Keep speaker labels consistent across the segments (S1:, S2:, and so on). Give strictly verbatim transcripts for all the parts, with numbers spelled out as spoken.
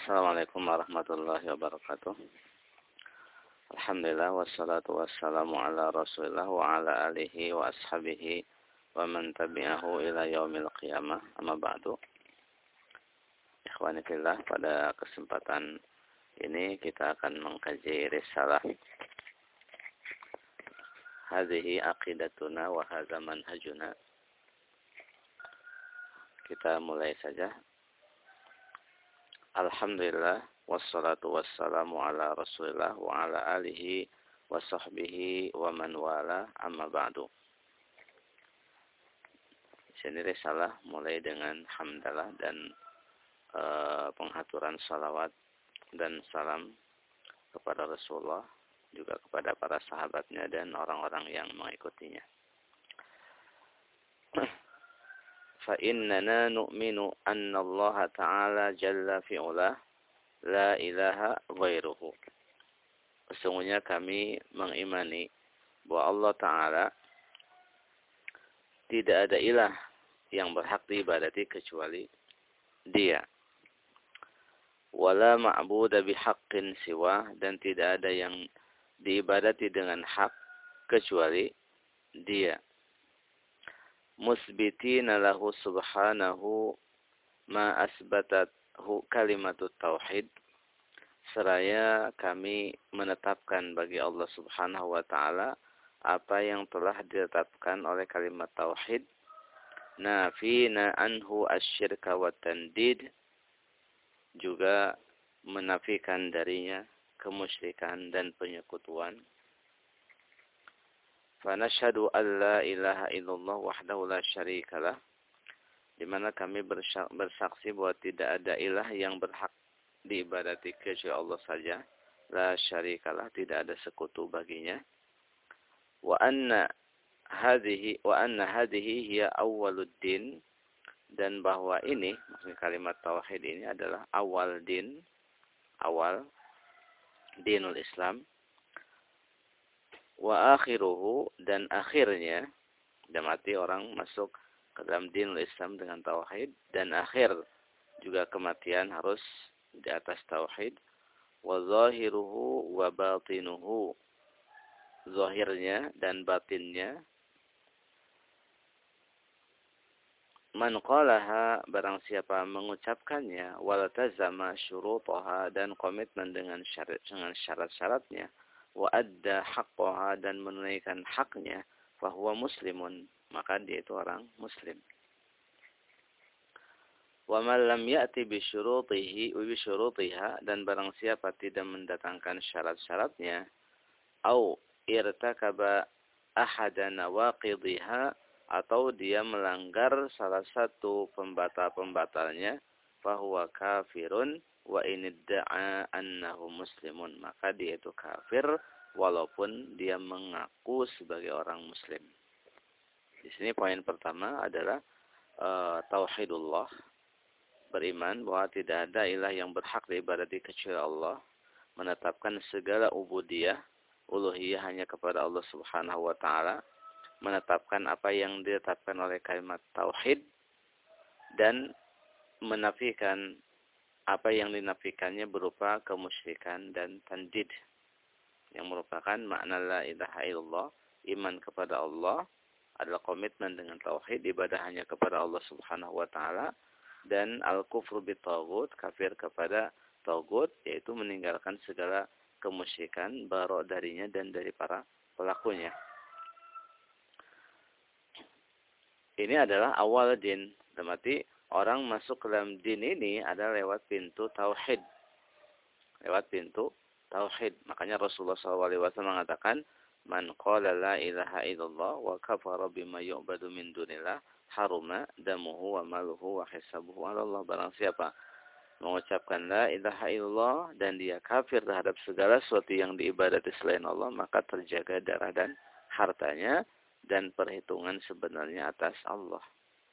S1: Assalamualaikum warahmatullahi wabarakatuh. Alhamdulillah wassalatu wassalamu ala Rasulillah wa ala alihi wa ashabihi wa man tabi'ahu ila yaumil qiyamah. Amma ba'du. Ikhwani fillah, pada kesempatan ini kita akan mengkaji risalah Hadhihi aqidatuna wa hadza manhajuna. Kita mulai saja. Alhamdulillah wassalatu wassalamu ala Rasulillah wa ala alihi wa sahbihi wa man wala, amma ba'du. Sini risalah mulai dengan hamdalah dan e, penghaturan salawat dan salam kepada Rasulullah, juga kepada para sahabatnya dan orang-orang yang mengikutinya. فإننا نؤمن أن الله تعالى جل في علاه لا إله غيره. Sesungguhnya kami mengimani bahwa Allah Ta'ala tidak ada ilah yang berhak diibadati kecuali Dia. Wala ma'buda bihaqqin siwa, dan tidak ada yang diibadati dengan hak kecuali Dia. Musbitina lahu subhanahu ma asbatathu kalimatut tauhid, seraya kami menetapkan bagi Allah Subhanahu wa taala apa yang telah ditetapkan oleh kalimat tauhid. Nafina anhu asyirka wa tandid, juga menafikan darinya kemusyrikan dan penyekutuan. Fanashhadu an la ilaha illallah wahdahu la syarikalah, di mana kami bersaksi bahwa tidak ada ilah yang berhak diibadati kecuali Allah saja, la syarikalah, tidak ada sekutu baginya. Wa anna hadhihi wa anna hadhihi hiya awwaluddin, dan bahwa ini, maksudnya kalimat tauhid ini adalah awal din, awal dinul Islam. Wa akhiruhu, dan akhirnya, dan mati orang masuk ke dalam dinul Islam dengan tauhid, dan akhir juga kematian harus di atas tauhid. Wa zahiruhu wa batinuhu, zahirnya dan batinnya. Man qalaha, barang siapa mengucapkannya, wal tazama syurutaha, dan komitmen dengan syarat dengan syarat-syaratnya, wa adda haqqaha, dan menunaikan haknya, fahuwa muslimun, maka dia itu orang muslim. Wa man lam ya'ti bi syurutihi wa bi syurutiha, dan barang siapa tidak mendatangkan syarat-syaratnya, au irtakaba ahada nawaqidhiha, atau dia melanggar salah satu pembatal-pembatalnya, fahuwa kafirun wa inidda'a annahu muslimun, maka dia itu kafir walaupun dia mengaku sebagai orang muslim. Di sini poin pertama adalah uh, tauhidullah, beriman bahwa tidak ada ilah yang berhak diibadati kecuali Allah, menetapkan segala ubudiyah, uluhiyah hanya kepada Allah Subhanahu wa taala, menetapkan apa yang ditetapkan oleh kalimat tauhid, dan menafikan apa yang dinafikannya berupa kemusyrikan dan tandid, yang merupakan makna la ilaha illallah. Iman kepada Allah adalah komitmen dengan tauhid, ibadah hanya kepada Allah Subhanahu wa taala, dan al-kufru bitaghut, kafir kepada taghut, yaitu meninggalkan segala kemusyrikan, barok darinya dan dari para pelakunya. Ini adalah awal din, berarti orang masuk ke dalam din ini adalah lewat pintu tauhid. Lewat pintu tauhid. Makanya Rasulullah shallallahu alaihi wasallam mengatakan, man qala la ilaha illallah wa kafara bima yu'badu min dunillah, haruma damuhu wa maluhu wa hisabuhu ala Allah. Barang siapa mengucapkan la ilaha illallah dan dia kafir terhadap segala sesuatu yang diibadati selain Allah, maka terjaga darah dan hartanya, dan perhitungan sebenarnya atas Allah.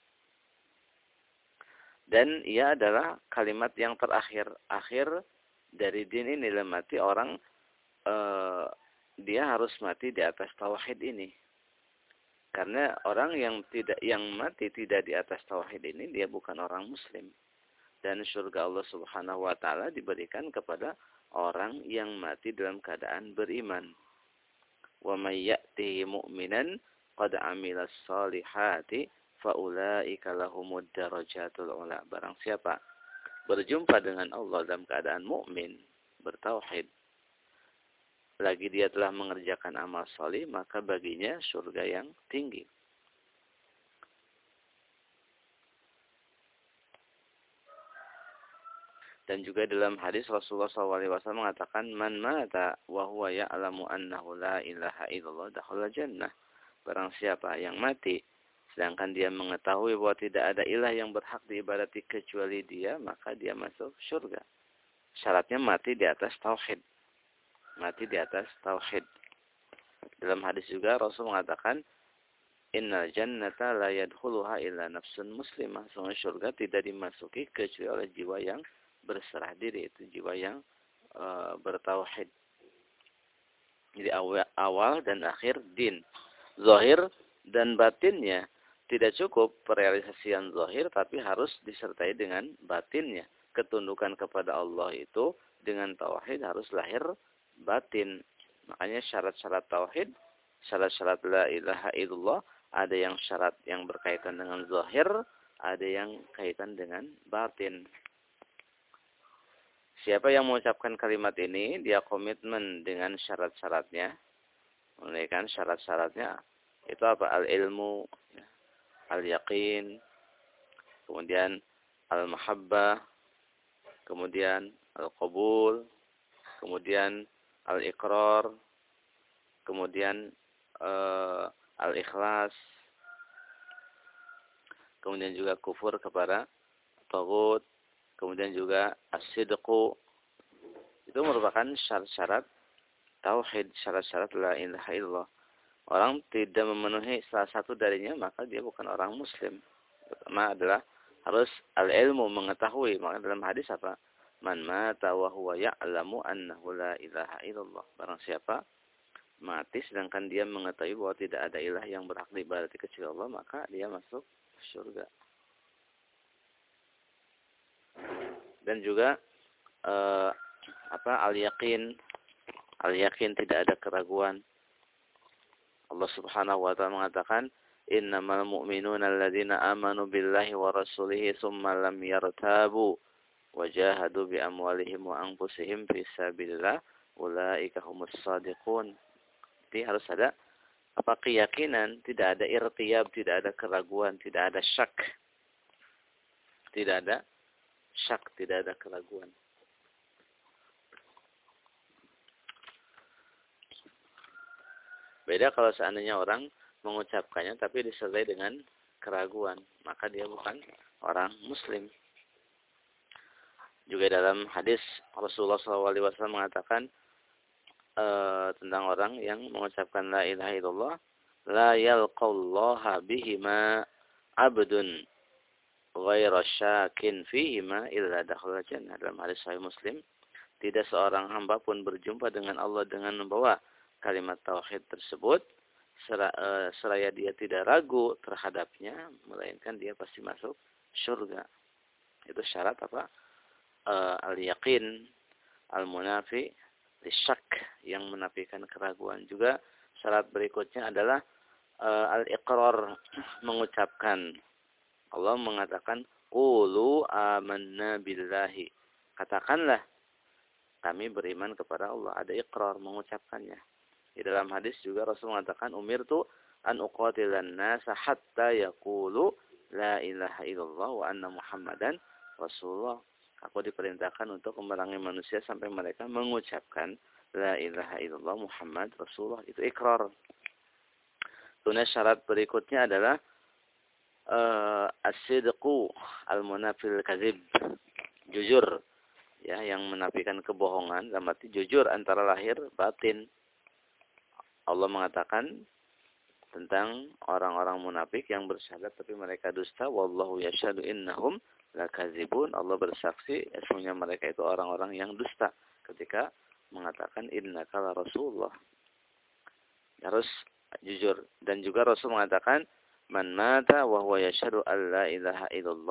S1: Dan ia adalah kalimat yang terakhir, akhir dari din ini. Mati orang, eh, dia harus mati di atas tauhid ini. Karena orang yang tidak yang mati tidak di atas tauhid ini, dia bukan orang muslim. Dan surga Allah Subhanahu wa taala diberikan kepada orang yang mati dalam keadaan beriman. Wa may ya'tihi mu'minan qad 'amilas shalihati faulaika lahumud darajatul ula. Barang siapa berjumpa dengan Allah dalam keadaan mukmin, bertauhid, lagi dia telah mengerjakan amal salih, maka baginya surga yang tinggi. Dan juga dalam hadis Rasulullah shallallahu alaihi wasallam mengatakan, man mata wa huwa ya'lamu annahu la ilaha illallah dakhala jannah. Barang siapa yang mati sedangkan dia mengetahui bahwa tidak ada ilah yang berhak diibadati kecuali dia, maka dia masuk surga. Syaratnya mati di atas tauhid. Mati di atas tauhid. Dalam hadis juga Rasul mengatakan, innal jannata la yadkhuluha illa nafsun muslimah. Sungguh surga tidak dimasuki kecuali oleh jiwa yang berserah diri, itu jiwa yang e, bertauhid. Jadi awal, awal dan akhir din. Zahir dan batinnya tidak cukup perealisasian zahir, tapi harus disertai dengan batinnya. Ketundukan kepada Allah itu dengan tauhid harus lahir batin. Makanya syarat-syarat tauhid, syarat-syarat la ilaha illallah, ada yang syarat yang berkaitan dengan zahir, ada yang kaitan dengan batin. Siapa yang mengucapkan kalimat ini, dia komitmen dengan syarat-syaratnya. Menunaikan syarat-syaratnya. Itu apa? Al-ilmu, al-yaqin, kemudian al-mahabbah, kemudian al-qabul, kemudian al-iqrar, kemudian uh, al-ikhlas, kemudian juga kufur kepada taghut, kemudian juga as-sidqu. Itu merupakan syarat-syarat tauhid, syarat-syarat la ilaha illallah. Orang tidak memenuhi salah satu darinya, maka dia bukan orang muslim. Pertama adalah harus al-ilmu, mengetahui. Maka dalam hadis apa? Man mata wa huwa ya'lamu annahu la ilaha illallah. Barang siapa mati sedangkan dia mengetahui bahwa tidak ada ilah yang berhak diibadati kecuali Allah, maka dia masuk surga. Dan juga eh, apa al-yaqin, al-yaqin tidak ada keraguan. Allah Subhanahu wa taala mengatakan, innamal mu'minuna alladzina amanu billahi wa rasulihi tsumma lam yartabu wajahadu bi amwalihim wa anfusihim fi sabilillah ulaika humus shadiqun. Jadi harus ada apa keyakinan, tidak ada irtiyab, tidak ada keraguan, tidak ada syak. Tidak ada syak, tidak ada keraguan. Beda kalau seandainya orang mengucapkannya tapi disertai dengan keraguan, maka dia bukan orang muslim. Juga dalam hadis Rasulullah shallallahu alaihi wasallam mengatakan e, tentang orang yang mengucapkan la ilaha illallah, la yalqallaha bihima abdun ghairu syakin fihima illa dakhala jannah. Dalam hadis Sahih Muslim, tidak seorang hamba pun berjumpa dengan Allah dengan membawa kalimat tauhid tersebut seraya dia tidak ragu terhadapnya, melainkan dia pasti masuk surga. Itu syarat apa? Uh, al-yaqin al-munafi lisyak, yang menafikan keraguan. Juga syarat berikutnya adalah uh, al-iqrar, mengucapkan. Allah mengatakan qulu amanna billahi, katakanlah kami beriman kepada Allah. Ada iqrar, mengucapkannya. Di dalam hadis juga Rasul mengatakan, umirtu an uqatilan nasa hatta yaqulu la ilaha illallah wa anna muhammadan rasulullah. Aku diperintahkan untuk memerangi manusia sampai mereka mengucapkan la ilaha illallah Muhammad Rasulullah. Itu ikrar. Kemudian syarat berikutnya adalah uh, as-sidqu al-munafil kadzib. Jujur, ya, yang menafikan kebohongan, dalam arti jujur antara lahir batin. Allah mengatakan tentang orang-orang munafik yang bersyahadat tapi mereka dusta, wallahu yashhadu innahum lakadzibun. Allah bersaksi sesungguhnya mereka itu orang-orang yang dusta ketika mengatakan innaka la rasulullah. Harus jujur. Dan juga Rasul mengatakan man mata wa huwa yashhadu an la ilaha illallah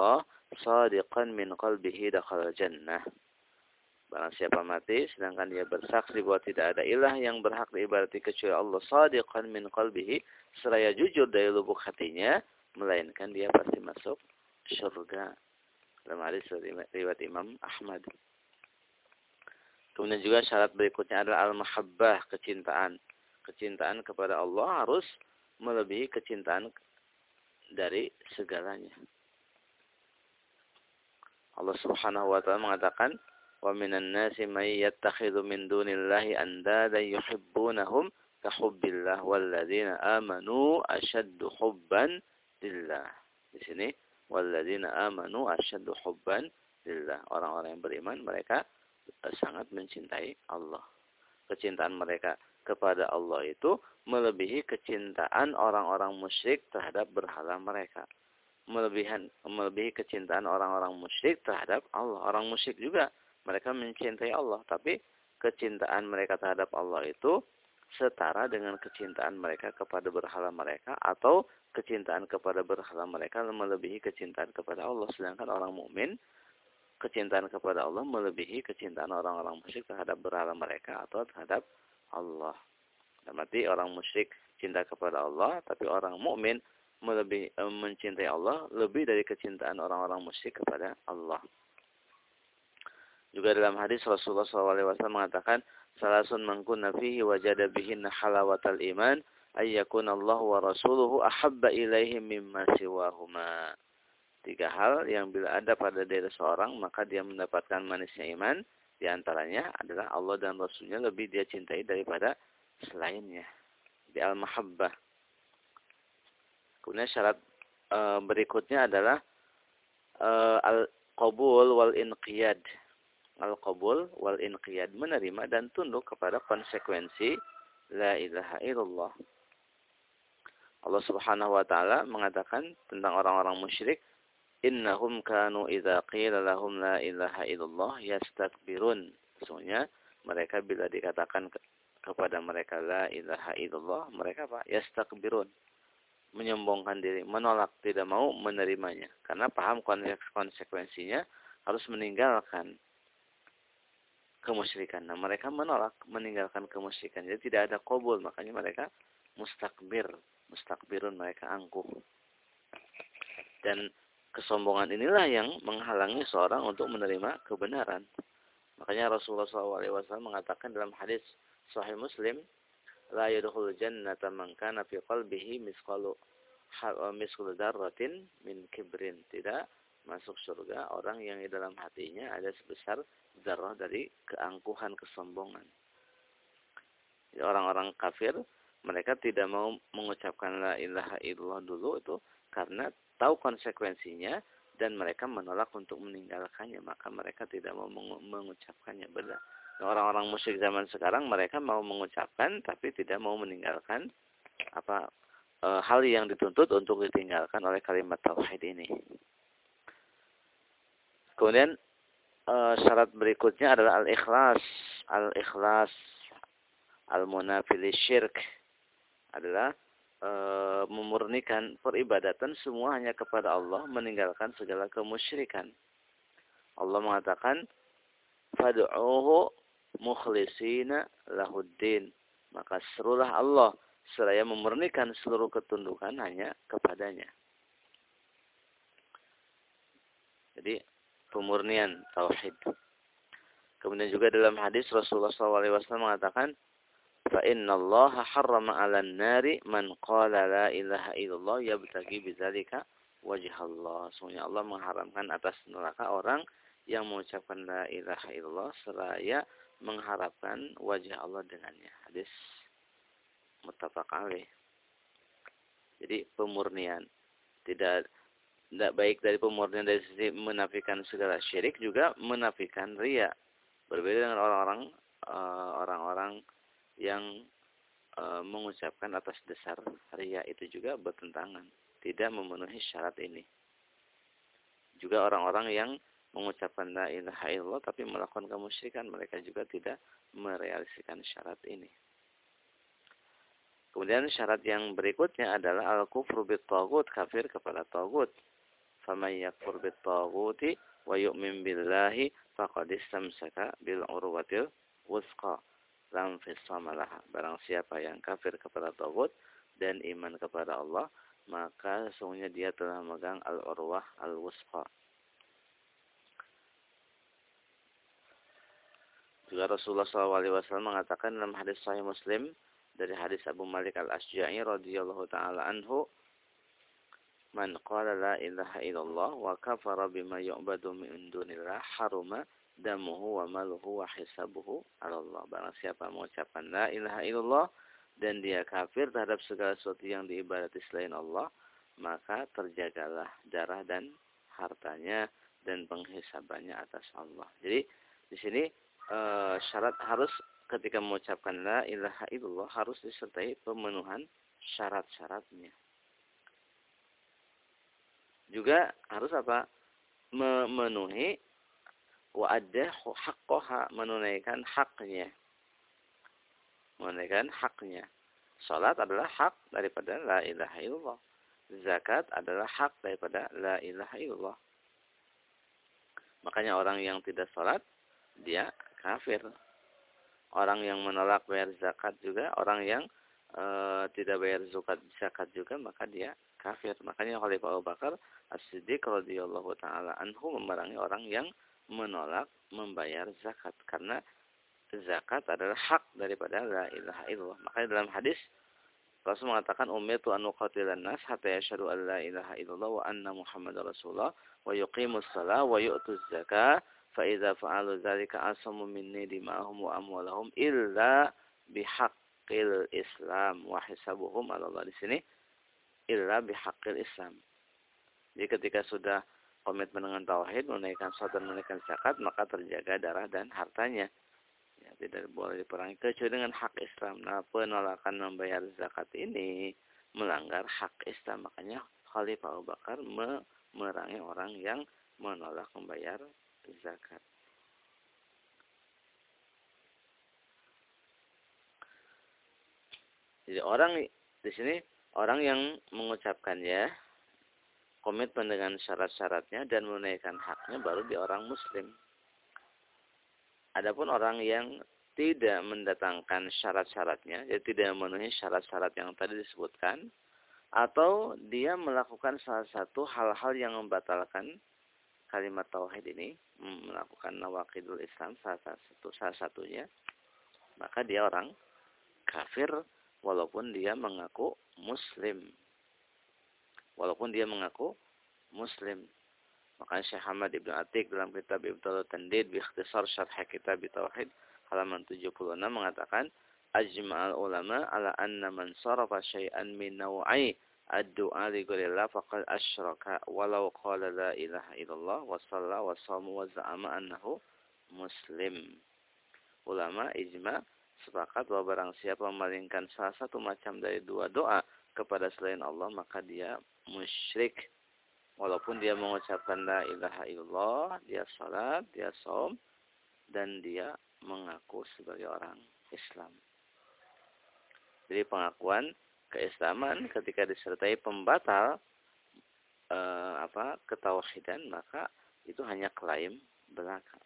S1: shadiqan min qalbihi dakhala jannah. Barang siapa mati sedangkan dia bersaksi bahwa tidak ada ilah yang berhak diibadati kecuali Allah, shadiqan min qalbihi, seraya jujur dari lubuk hatinya, melainkan dia pasti masuk surga. Dalam hadis riwayat Imam Ahmad. Kemudian juga syarat berikutnya adalah al-mahabbah, kecintaan. Kecintaan kepada Allah harus melebihi kecintaan dari segalanya. Allah Subhanahu wa taala mengatakan, "Wa minan nasi may yattakhidhu min dunillahi andada yuhibbunahum ka hubbillah walladzina amanu asyaddu hubban lillah." Di sini walladzina amanu asyaddu hubban lillah. Orang-orang yang beriman mereka sangat mencintai Allah. Kecintaan mereka kepada Allah itu melebihi kecintaan orang-orang musyrik terhadap berhala mereka. Melebihan, melebihi kecintaan orang-orang musyrik terhadap Allah. Orang musyrik juga mereka mencintai Allah, tapi kecintaan mereka terhadap Allah itu setara dengan kecintaan mereka kepada berhala mereka, atau kecintaan kepada berhala mereka melebihi kecintaan kepada Allah. Sedangkan orang mukmin kecintaan kepada Allah melebihi kecintaan orang-orang musyrik terhadap berhala mereka atau terhadap Allah. Berarti orang musyrik cinta kepada Allah, tapi orang mukmin melebih mencintai Allah lebih dari kecintaan orang-orang musyrik kepada Allah. Juga dalam hadis Rasulullah shallallahu alaihi wasallam mengatakan, "Salasun man kunna fihi wajada bihinna halawatal iman, ayyakuna Allah wa rasuluhu ahabba ilaihim mimma siwahuma." Tiga hal yang bila ada pada diri seorang, maka dia mendapatkan manisnya iman. Di antaranya adalah Allah dan Rasulnya lebih dia cintai daripada selainnya. Di al-mahabbah. Kemudian syarat e, berikutnya adalah e, al-qabul wal-inqiyad. Al-qabul wal-inqiyad, menerima dan tunduk kepada konsekuensi la ilaha illallah. Allah Subhanahu wa taala mengatakan tentang orang-orang musyrik, "Innahum kanu idza qila lahum la ilaha illallah yastakbirun." Sesungguhnya mereka bila dikatakan ke kepada mereka la ilaha illallah, mereka apa? Yastakbirun. Menyombongkan diri, menolak, tidak mau menerimanya. Karena paham konsekuensinya harus meninggalkan kemusyrikan. Nah, mereka menolak, meninggalkan kemusyrikan. Jadi tidak ada qabul, makanya mereka mustakbir. Mustakbirun, mereka angkuh. Dan kesombongan inilah yang menghalangi seorang untuk menerima kebenaran. Makanya Rasulullah shallallahu alaihi wasallam mengatakan dalam hadis Sahih Muslim, "La yadkhulul jannata man kana fi qalbihi misqalu misqal dzarratin min kibrin." Tidak masuk surga orang yang di dalam hatinya ada sebesar zarah dari keangkuhan, kesombongan. Jadi orang-orang kafir, mereka tidak mau mengucapkan la ilaha illallah dulu itu karena tahu konsekuensinya dan mereka menolak untuk meninggalkannya, maka mereka tidak mau mengucapkannya. Benar. Orang-orang musyrik zaman sekarang mereka mau mengucapkan tapi tidak mau meninggalkan apa e, hal yang dituntut untuk ditinggalkan oleh kalimat tauhid ini. Kemudian e, syarat berikutnya adalah al-ikhlas. Al-ikhlas al-munafi lisyirk adalah e, memurnikan peribadatan semua hanya kepada Allah, meninggalkan segala kemusyrikan. Allah mengatakan, "Fad'uhu mukhlisina lahuddin." Maka serulah Allah seraya memurnikan seluruh ketundukan hanya kepadanya. Jadi pemurnian tauhid. Kemudian juga dalam hadis Rasulullah shallallahu alaihi wasallam mengatakan, "Fa inna Allah harrama 'alan nari man qala la ilaha illallah yabtaghi bidzalika wajha Allah." Sesungguhnya Allah mengharamkan atas neraka orang yang mengucapkan la ilaha illallah seraya mengharapkan wajah Allah dengannya. Hadis muttafaq alaih. Jadi pemurnian. Tidak tidak baik dari pemurnian dari sisi menafikan segala syirik, juga menafikan riya. Berbeda dengan orang-orang uh, orang-orang yang uh, mengucapkan atas dasar riya, itu juga bertentangan, tidak memenuhi syarat ini. Juga orang-orang yang mengucapkan la ilaha illallah tapi melakukan kemusyrikan, mereka juga tidak merealisasikan syarat ini. Kemudian syarat yang berikutnya adalah al-kufru bit taghut, kafir kepada taghut. faman yakfur bit-taghuti wa yu'min billahi faqad istamsaka bil urwatil wuthqa lam fisama laha. Barang siapa yang kafir kepada tagut dan iman kepada Allah, maka sesungguhnya dia telah memegang al-urwah al-wuthqa. Juga Rasulullah shallallahu alaihi wasallam mengatakan dalam hadis Sahih Muslim dari hadis Abu Malik al-Ashja'i radhiyallahu taala anhu, "Man qala la ilaha illallah wa kafara bima yu'badu min dunillah haruma damuhu wa maluhu wa hisabuhu 'ala Allah." Barang siapa mengucapkan la ilaha illallah dan dia kafir terhadap segala sesuatu yang diibadati selain Allah, maka terjagalah darah dan hartanya dan penghisabannya atas Allah. Jadi di sini Uh, syarat harus ketika mengucapkan la ilaha illallah harus disertai pemenuhan syarat-syaratnya. Juga harus apa? Memenuhi wa'addahu haqqaha, menunaikan haknya. Menunaikan haknya. Salat adalah hak daripada la ilaha illallah. Zakat adalah hak daripada la ilaha illallah. Makanya orang yang tidak salat dia kafir. Orang yang menolak bayar zakat juga, orang yang e, tidak bayar zakat zakat juga, maka dia kafir. Makanya Khalifah Abu Bakar As-Siddiq radhiyallahu taala anhu memerangi orang yang menolak membayar zakat karena zakat adalah hak daripada la ilaha illallah. Makanya dalam hadis Rasul mengatakan umirtu an uqatilan nas hatta yashhadu an la ilaha illallah wa anna Muhammadar Rasulullah wa yuqimus shalah wa yu'tuz zakah. فَإِذَا فَعَلُوا ذَلِكَ عَصَمُوا مِنِّي دِمَاءَهُمْ وَأَمْوَالَهُمْ إِلَّا بِحَقِّ الْإِسْلَامِ وَحِسَابُهُمْ عَلَى اللَّهِ. Di sini إِلَّا بِحَقِّ الْإِسْلَامِ. Jadi ketika sudah komitmen dengan tauhid, menunaikan salat dan menunaikan zakat, maka terjaga darah dan hartanya. Ya, tidak boleh diperangi kecuali dengan hak Islam. Nah, penolakan membayar zakat ini melanggar hak Islam. Makanya Khalifah Abu Bakar memerangi orang yang menolak membayar zakat. Jadi orang di sini orang yang mengucapkannya komitmen dengan syarat-syaratnya dan menunaikan haknya baru dia orang muslim. Adapun orang yang tidak mendatangkan syarat-syaratnya, jadi tidak memenuhi syarat-syarat yang tadi disebutkan, atau dia melakukan salah satu hal-hal yang membatalkan kalimat tauhid ini, melakukan nawaqidul Islam salah satu salah satunya, maka dia orang kafir walaupun dia mengaku muslim. Walaupun dia mengaku muslim. Makanya Syekh Ahmad Ibn Atiq dalam kitab Ibtalul Tandid bi ikhtisar syarh kitab tauhid halaman tujuh puluh enam mengatakan ajma'al ulama ala anna man sarafa syai'an min naw'i ad-du'a li ghairillah faqad asyraka walau qala la ilaha illallah wa shalla wa shama wa za'ama annahu muslim. Ulama ijma sepakat bahwa barang siapa memalingkan salah satu macam dari dua doa kepada selain Allah maka dia musyrik. Walaupun dia mengucapkan la ilaha illallah, dia salat, dia shaum dan dia mengaku sebagai orang Islam. Jadi pengakuan keislaman ketika disertai pembatal eh, apa ketauhidan maka itu hanya klaim belaka.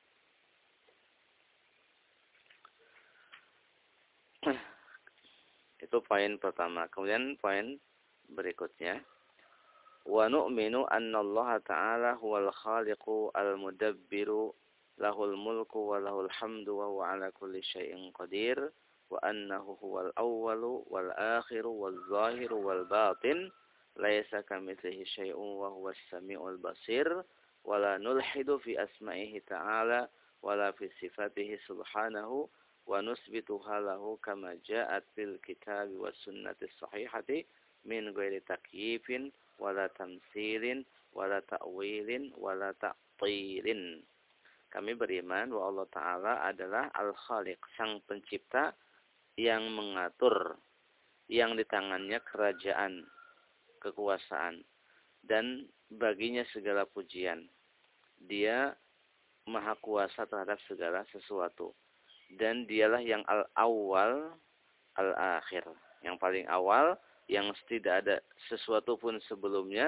S1: Itu poin pertama. Kemudian poin berikutnya, wa nu'minu anna Allah Ta'ala huwal khaliqu al-mudabbiru lahul mulku wa lahul hamdu wa huwa ala kulli syai'in qadir. Wa annahu huwal awwalu wal akhiru wal zahiru wal batin laisa kamitslihi syai'un wa huwas samiul basir wa la nulhidu fi asma'ihi ta'ala wa la fi sifatihi subhanahu wa nusbituha lahu kama ja'at fil kitabi was sunnati sahihati min ghairi takyifin wa la tamtsilin wa la ta'wilin wa la ta'tilin. Kami beriman bahwa Allah Ta'ala adalah Al-Khaliq, sang pencipta yang mengatur, yang di tangannya kerajaan, kekuasaan, dan baginya segala pujian. Dia maha kuasa terhadap segala sesuatu. Dan dialah yang al-awwal, al-akhir. Yang paling awal, yang tidak ada sesuatu pun sebelumnya,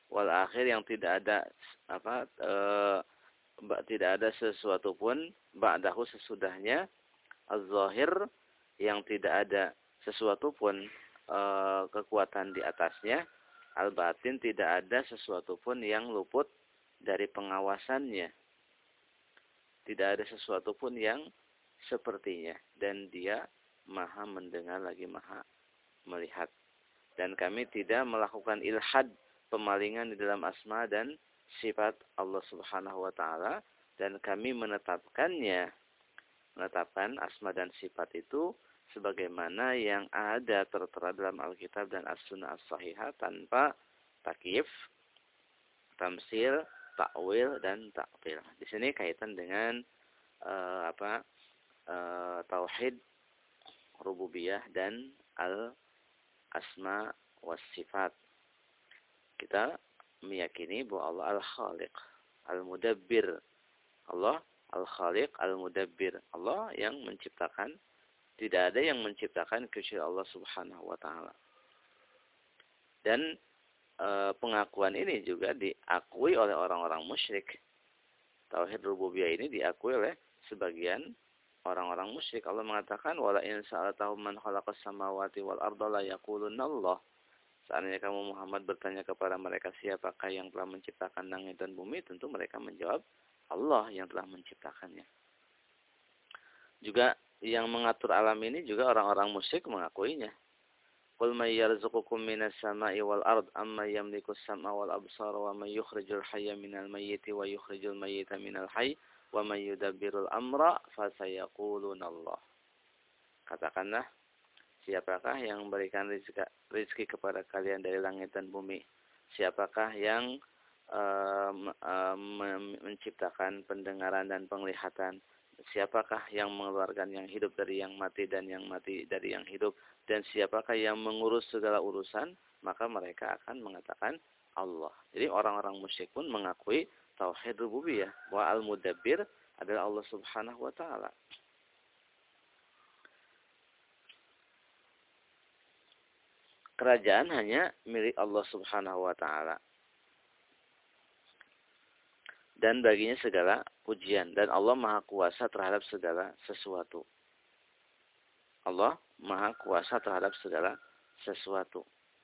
S1: wal akhir yang tidak ada apa e, tidak ada sesuatu pun ba'dahu sesudahnya, az-zahir yang tidak ada sesuatu pun e, kekuatan di atasnya, al-batin tidak ada sesuatu pun yang luput dari pengawasannya. Tidak ada sesuatu pun yang sepertinya, dan dia maha mendengar lagi maha melihat. Dan kami tidak melakukan ilhad, pemalingan di dalam asma dan sifat Allah Subhanahu wa taala, dan kami menetapkannya, menetapkan asma dan sifat itu sebagaimana yang ada tertera dalam Alkitab dan As-Sunnah As-Sahihah tanpa takyif, tamsil, takwil dan ta'til. Di sini kaitan dengan uh, apa? Uh, tauhid rububiyah dan al-asma was sifat. Kita meyakini bahwa Allah al-Khaliq, al-Mudabbir. Allah al-Khaliq, al-Mudabbir. Allah yang menciptakan. Tidak ada yang menciptakan kecuali Allah Subhanahu wa taala. Dan e, pengakuan ini juga diakui oleh orang-orang musyrik. Tauhid rububiyah ini diakui oleh sebagian orang-orang musyrik. Allah mengatakan, "Wala in sa'altahum man khalaqas samawati wal arda la yaqulunna Allah." Seandainya kamu Muhammad bertanya kepada mereka siapakah yang telah menciptakan langit dan bumi, tentu mereka menjawab Allah yang telah menciptakannya. Juga yang mengatur alam ini juga orang-orang musyrik mengakuinya. Qul may yarzuqukum minas sama'i wal ard amma yamliku as-sam'a wal absara wa may yukhrijul hayya minal mayyiti wa yukhrijul mayyita minal hayy wa may yudabbirul amra fasayaquluna Allah. Katakanlah, siapakah yang memberikan rezeki, rezeki kepada kalian dari langit dan bumi? Siapakah yang um, um, menciptakan pendengaran dan penglihatan? Siapakah yang mengeluarkan yang hidup dari yang mati dan yang mati dari yang hidup? Dan siapakah yang mengurus segala urusan? Maka mereka akan mengatakan Allah. Jadi orang-orang musyrik pun mengakui tauhid rububiyah, bahwa al-mudabbir adalah Allah Subhanahu wa taala. Kerajaan hanya milik Allah Subhanahu wa taala. Dan baginya segala pujian, dan Allah Maha Kuasa terhadap segala sesuatu. Allah Maha Kuasa terhadap segala sesuatu.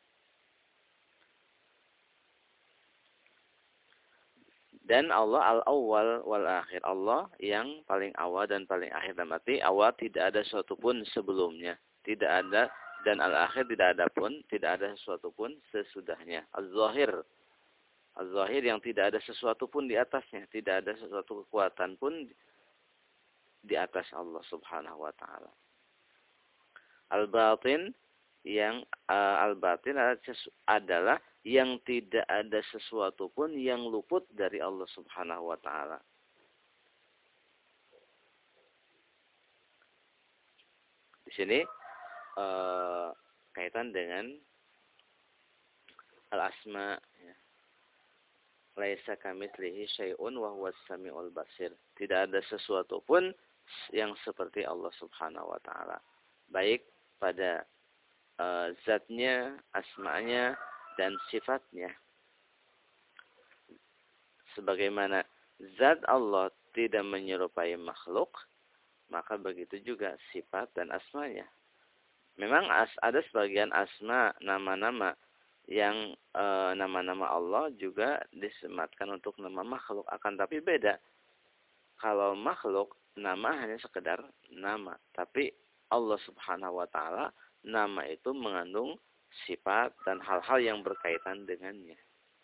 S1: Dan Allah al-awwal wal akhir. Allah yang paling awal dan paling akhir. Dan berarti awal tidak ada sesuatu pun sebelumnya. Tidak ada, dan al-akhir tidak ada pun, tidak ada sesuatu pun sesudahnya. Az-zahir. Az-zahir yang tidak ada sesuatu pun di atasnya. Tidak ada sesuatu kekuatan pun di atas Allah Subhanahu wa ta'ala. Al-batin yang uh, al-batin adalah yang tidak ada sesuatu pun yang luput dari Allah Subhanahu wa ta'ala. Di sini uh, kaitan dengan al-asma, ya. Laisa kamitslihi syai'un wa huwas samiul basir. Tidak ada sesuatu pun yang seperti Allah Subhanahu wa ta'ala. Baik pada uh, zatnya, asma'nya, dan sifatnya. Sebagaimana zat Allah tidak menyerupai makhluk, maka begitu juga sifat dan asmanya. Memang as, ada sebagian asma, nama-nama yang e, nama-nama Allah juga disematkan untuk nama makhluk. Akan tapi beda. Kalau makhluk, nama hanya sekedar nama. Tapi Allah Subhanahu wa ta'ala, nama itu mengandung sifat dan hal-hal yang berkaitan dengannya.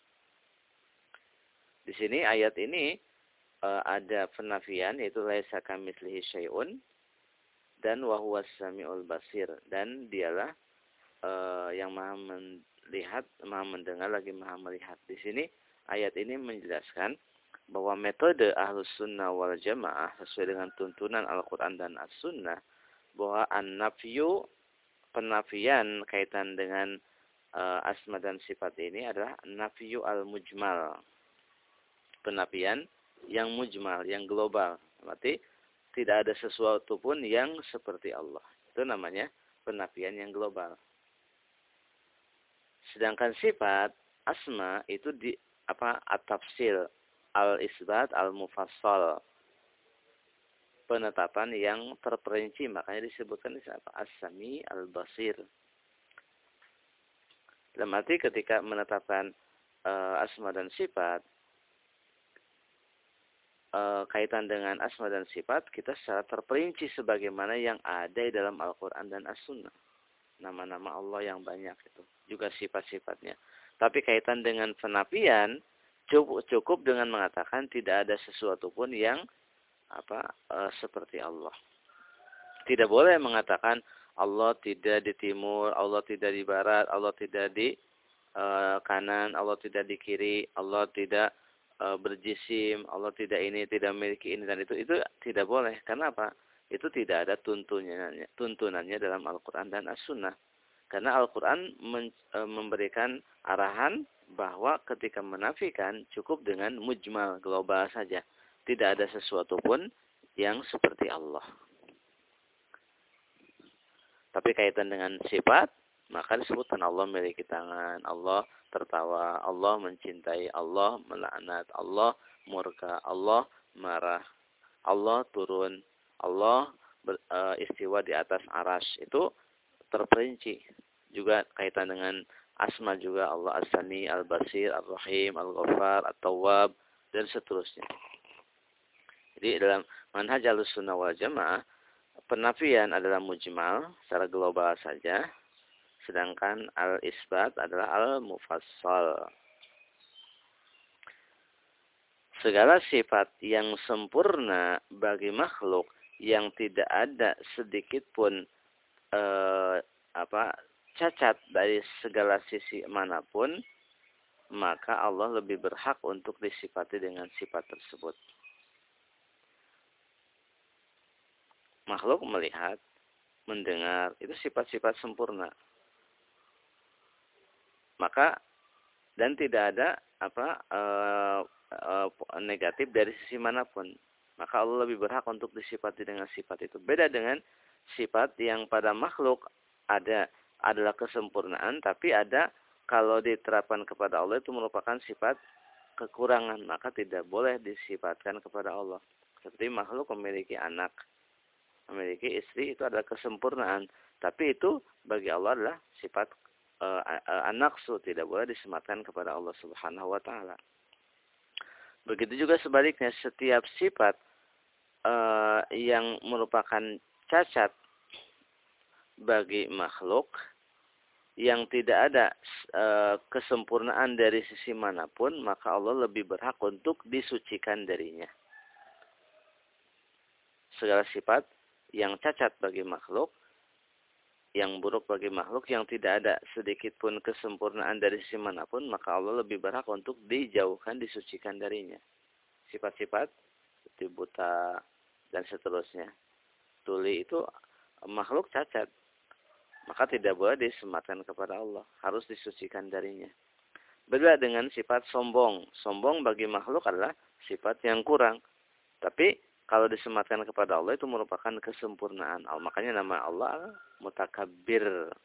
S1: Di sini ayat ini e, ada penafian, yaitu laisa kamitslihi syai'un, dan wa huwas samiul basir, dan dialah e, yang maha melihat, maha mendengar lagi maha melihat. Di sini ayat ini menjelaskan bahwa metode Ahlus Sunnah wal Jamaah sesuai dengan tuntunan Al-Qur'an dan As-Sunnah, bahwa an-nafyu, penafian kaitan dengan e, asma dan sifat ini adalah nafyu al-mujmal. Penafian yang mujmal, yang global. Berarti tidak ada sesuatu pun yang seperti Allah. Itu namanya penafian yang global. Sedangkan sifat asma itu di apa at-tafsil, al-isbat, al-mufassal. Penetapan yang terperinci, makanya disebutkan di apa? As-Sami al-Basir. Dalam arti ketika menetapkan uh, asma dan sifat, uh, kaitan dengan asma dan sifat, kita secara terperinci sebagaimana yang ada di dalam Al-Quran dan As-Sunnah. Nama-nama Allah yang banyak itu, juga sifat-sifatnya. Tapi kaitan dengan penafian, cukup, cukup dengan mengatakan tidak ada sesuatu pun yang apa uh, seperti Allah. Tidak boleh mengatakan Allah tidak di timur, Allah tidak di barat, Allah tidak di uh, kanan, Allah tidak di kiri, Allah tidak uh, berjisim, Allah tidak ini, tidak memiliki ini dan itu. Itu tidak boleh. Karena apa? Itu tidak ada tuntunannya, tuntunannya dalam Al-Quran dan As-Sunnah. Karena Al-Quran men, uh, memberikan arahan bahwa ketika menafikan cukup dengan mujmal, global saja. Tidak ada sesuatu pun yang seperti Allah. Tapi kaitan dengan sifat, maka disebutkan Allah memiliki tangan, Allah tertawa, Allah mencintai, Allah melaknat, Allah murka, Allah marah, Allah turun, Allah ber, uh, istiwa di atas arasy. Itu terperinci. Juga kaitan dengan asma juga Allah As-Sami, Al-Basir, Ar-Rahim, Al-Ghaffar, At-Tawwab, dan seterusnya. Jadi dalam manhaj Ahlussunnah wal Jamaah, penafian adalah mujmal secara global saja, sedangkan al-isbat adalah al-mufassal. Segala sifat yang sempurna bagi makhluk yang tidak ada sedikit pun eh, apa cacat dari segala sisi manapun, maka Allah lebih berhak untuk disifati dengan sifat tersebut. Makhluk melihat, mendengar, itu sifat-sifat sempurna. Maka dan tidak ada apa e, e, negatif dari sisi manapun. Maka Allah lebih berhak untuk disifati dengan sifat itu. Beda dengan sifat yang pada makhluk ada adalah kesempurnaan, tapi ada kalau diterapkan kepada Allah itu merupakan sifat kekurangan, maka tidak boleh disifatkan kepada Allah. Seperti makhluk memiliki anak, memiliki istri, itu adalah kesempurnaan. Tapi itu bagi Allah adalah sifat uh, uh, an-naqsu, tidak boleh disematkan kepada Allah Subhanahu wa taala. Begitu juga sebaliknya, setiap sifat uh, yang merupakan cacat bagi makhluk yang tidak ada uh, kesempurnaan dari sisi manapun, maka Allah lebih berhak untuk disucikan darinya. Segala sifat yang cacat bagi makhluk, yang buruk bagi makhluk, yang tidak ada sedikit pun kesempurnaan dari sisi manapun, maka Allah lebih berhak untuk dijauhkan, disucikan darinya. Sifat-sifat seperti buta dan seterusnya. Tuli itu makhluk cacat, maka tidak boleh disematkan kepada Allah, harus disucikan darinya. Beda dengan sifat sombong. Sombong bagi makhluk adalah sifat yang kurang, tapi kalau disematkan kepada Allah itu merupakan kesempurnaan Allah. Makanya nama Allah Mutakabbir.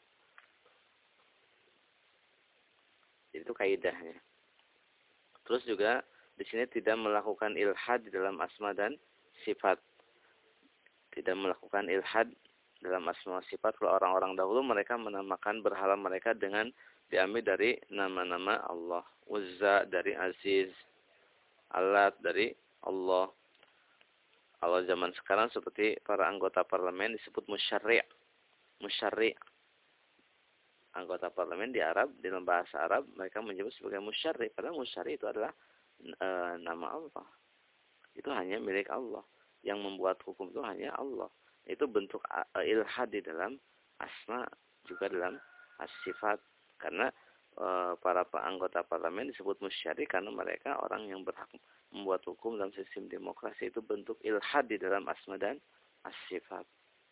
S1: Itu kaidahnya. Terus juga di sini tidak melakukan ilhad di dalam asma dan sifat. Tidak melakukan ilhad dalam asma dan sifat. Kalau orang-orang dahulu mereka menamakan berhala mereka dengan diambil dari nama-nama Allah. Uzza dari Aziz. Alat dari Allah. Kalau zaman sekarang seperti para anggota parlemen disebut musyarri'. Musyarri'. Anggota parlemen di Arab, di dalam bahasa Arab mereka menyebut sebagai musyarri'. Padahal musyarri' itu adalah e, nama Allah. Itu hanya milik Allah. Yang membuat hukum itu hanya Allah. Itu bentuk e, ilhad di dalam asma, juga dalam as-sifat. Karena e, para anggota parlemen disebut musyarri' karena mereka orang yang berhak membuat hukum dalam sistem demokrasi. Itu bentuk ilhad di dalam asma dan as-sifat.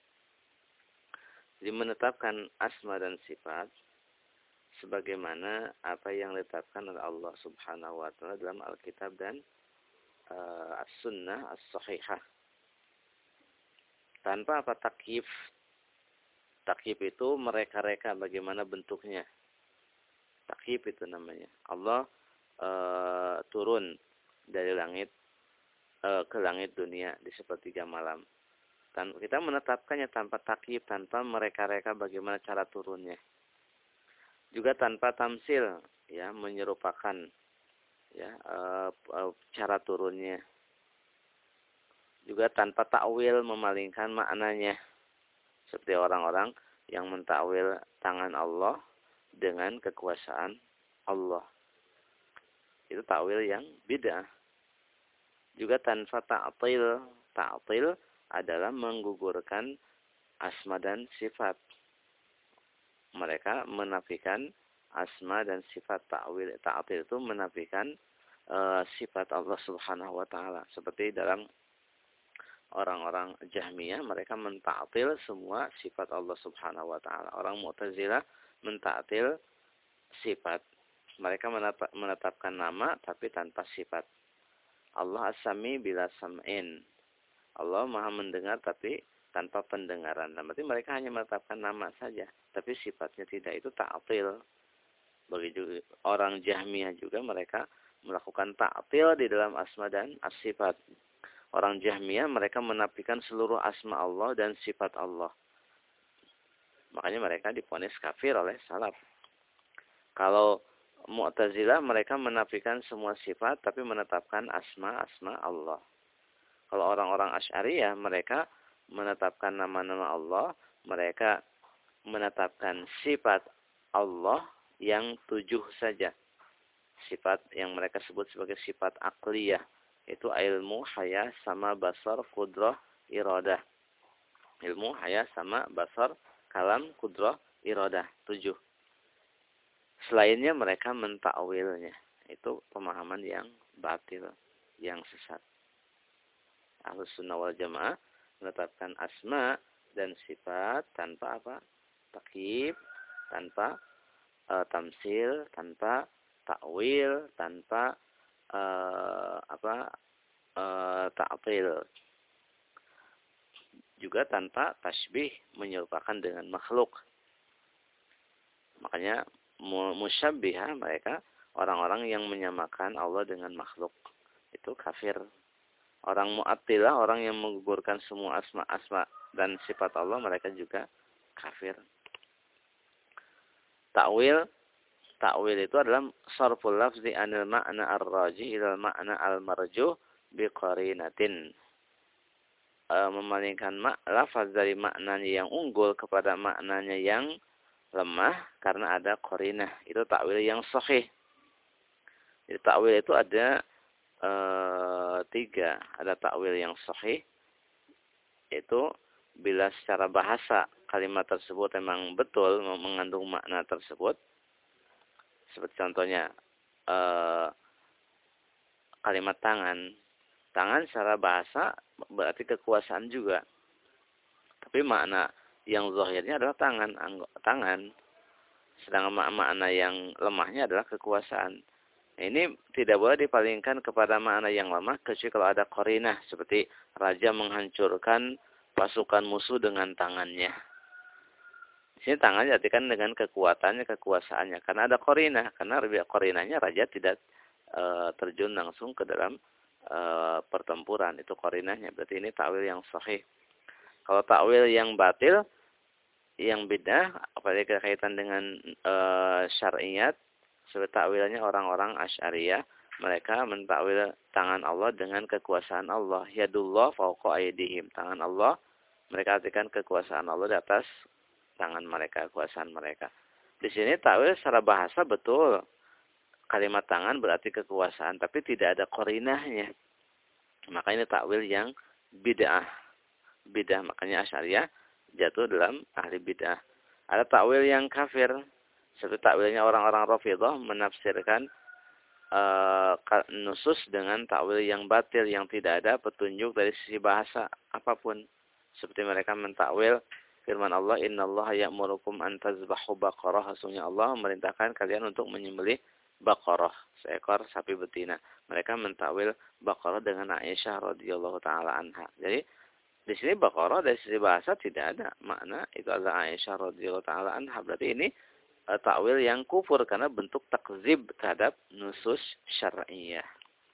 S1: Jadi menetapkan asma dan sifat sebagaimana apa yang ditetapkan oleh Allah Subhanahu wa taala dalam Alkitab dan uh, As-Sunnah As-Sahihah. Tanpa apa takyif. Takyif itu mereka-reka bagaimana bentuknya. Takyif itu namanya. Allah uh, turun dari langit uh, ke langit dunia di sepertiga malam. Dan kita menetapkannya tanpa takyif, tanpa mereka-reka bagaimana cara turunnya. Juga tanpa tamsil, ya, menyerupakan ya uh, uh, cara turunnya. Juga tanpa takwil, memalingkan maknanya. Seperti orang-orang yang mentakwil tangan Allah dengan kekuasaan Allah. Itu takwil yang bid'ah. Juga tanpa ta'til. Ta'til adalah menggugurkan asma dan sifat. Mereka menafikan asma dan sifat. Ta'wil, ta'til itu menafikan uh, sifat Allah Subhanahu wa taala. Seperti dalam orang-orang Jahmiyah, mereka menta'til semua sifat Allah Subhanahu wa taala. Orang Mu'tazilah menta'til sifat. Mereka menetapkan nama tapi tanpa sifat. Allah as-sami bila sam'in. Allah Maha mendengar tapi tanpa pendengaran. Nah, berarti mereka hanya menetapkan nama saja, tapi sifatnya tidak. Itu ta'til. Begitu orang Jahmiyah juga, mereka melakukan ta'til di dalam asma dan as-sifat. Orang Jahmiyah mereka menafikan seluruh asma Allah dan sifat Allah. Makanya mereka divonis kafir oleh salaf. Kalau Mu'tazilah mereka menafikan semua sifat tapi menetapkan asma-asma Allah. Kalau orang-orang Asy'ariyah mereka menetapkan nama-nama Allah, mereka menetapkan sifat Allah yang tujuh saja. Sifat yang mereka sebut sebagai sifat akliyah. Itu ilmu, haya, sama, basar, kudrah, iradah. Ilmu, haya, sama, basar, kalam, kudrah, iradah. Tujuh. Selainnya mereka mentakwilnya. Itu pemahaman yang batil, yang sesat. Ahlus sunnah wal jamaah menetapkan asma dan sifat tanpa apa? Takyif, tanpa uh, tamsil, tanpa takwil, tanpa Uh, apa uh, ta'til, juga tanpa tasbih, menyerupakan dengan makhluk. Makanya musyabbihah mereka orang-orang yang menyamakan Allah dengan makhluk, itu kafir. Orang mu'attilah, orang yang menggugurkan semua asma-asma dan sifat Allah, mereka juga kafir. Ta'wil Ta'wil itu adalah sarful lafzi anil ma'na ar-rajih ilal ma'na al-marjuh biqarinatin. E, memalingkan mak lafaz dari maknanya yang unggul kepada maknanya yang lemah karena ada qarinah. Itu ta'wil yang sahih. Jadi ta'wil itu ada e, tiga. Ada ta'wil yang sahih. Itu bila secara bahasa kalimat tersebut memang betul mengandung makna tersebut. Seperti contohnya eh, kalimat tangan. Tangan secara bahasa berarti kekuasaan juga. Tapi makna yang zahirnya adalah tangan. tangan. Sedangkan makna yang lemahnya adalah kekuasaan. Ini tidak boleh dipalingkan kepada makna yang lemah kecuali kalau ada qarinah. Seperti raja menghancurkan pasukan musuh dengan tangannya. Di sini tangan diartikan dengan kekuatannya, kekuasaannya. Karena ada qarinah. Karena qarinahnya raja tidak e, terjun langsung ke dalam e, pertempuran. Itu qarinahnya. Berarti ini ta'wil yang sahih. Kalau ta'wil yang batil, yang bid'ah, apalagi kaitan dengan e, syar'iyat, seperti ta'wilnya orang-orang Asy'ariyah, mereka mentakwil tangan Allah dengan kekuasaan Allah. Yadullah fawqa aydihim. Tangan Allah, mereka artikan kekuasaan Allah di atas tangan mereka, kekuasaan mereka. Di sini ta'wil secara bahasa betul. Kalimat tangan berarti kekuasaan, tapi tidak ada qarinahnya. Maka ini ta'wil yang bid'ah. Bid'ah, makanya Asy'ariyah jatuh dalam ahli bid'ah. Ada ta'wil yang kafir. Seperti ta'wilnya orang-orang Rafidhah menafsirkan uh, nusus dengan ta'wil yang batil, yang tidak ada petunjuk dari sisi bahasa apapun. Seperti mereka mentakwil firman Allah, innallaha ya'murukum an tazbahu baqarah. Sesungguhnya Allah memerintahkan kalian untuk menyembelih baqarah, seekor sapi betina. Mereka mentakwil baqarah dengan Aisyah radhiyallahu taala anha. Jadi di sini baqarah dari sisi bahasa tidak ada makna itu adalah Aisyah radhiyallahu taala anha. Berarti ini uh, takwil yang kufur karena bentuk takzib terhadap nusus syar'iyah.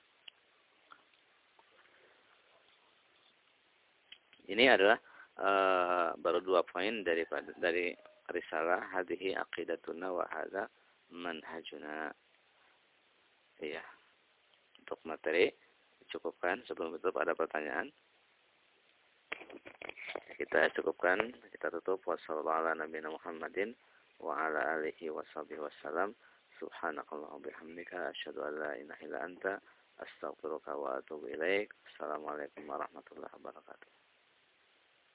S1: Ini adalah uh, baru dua poin daripada dari risalah hadhihi aqidatuna wa hadza manhajuna. Iya. Untuk materi cukupkan, sebelum itu ada pertanyaan. Kita cukupkan, kita tutup. Wassallallahu ala nabiyina Muhammadin wa ala alihi washabihi wasallam. Subhanakallahumma bihamdika asyhadu an la ilaha illa anta astaghfiruka wa atubu ilaik. Assalamualaikum warahmatullahi wabarakatuh.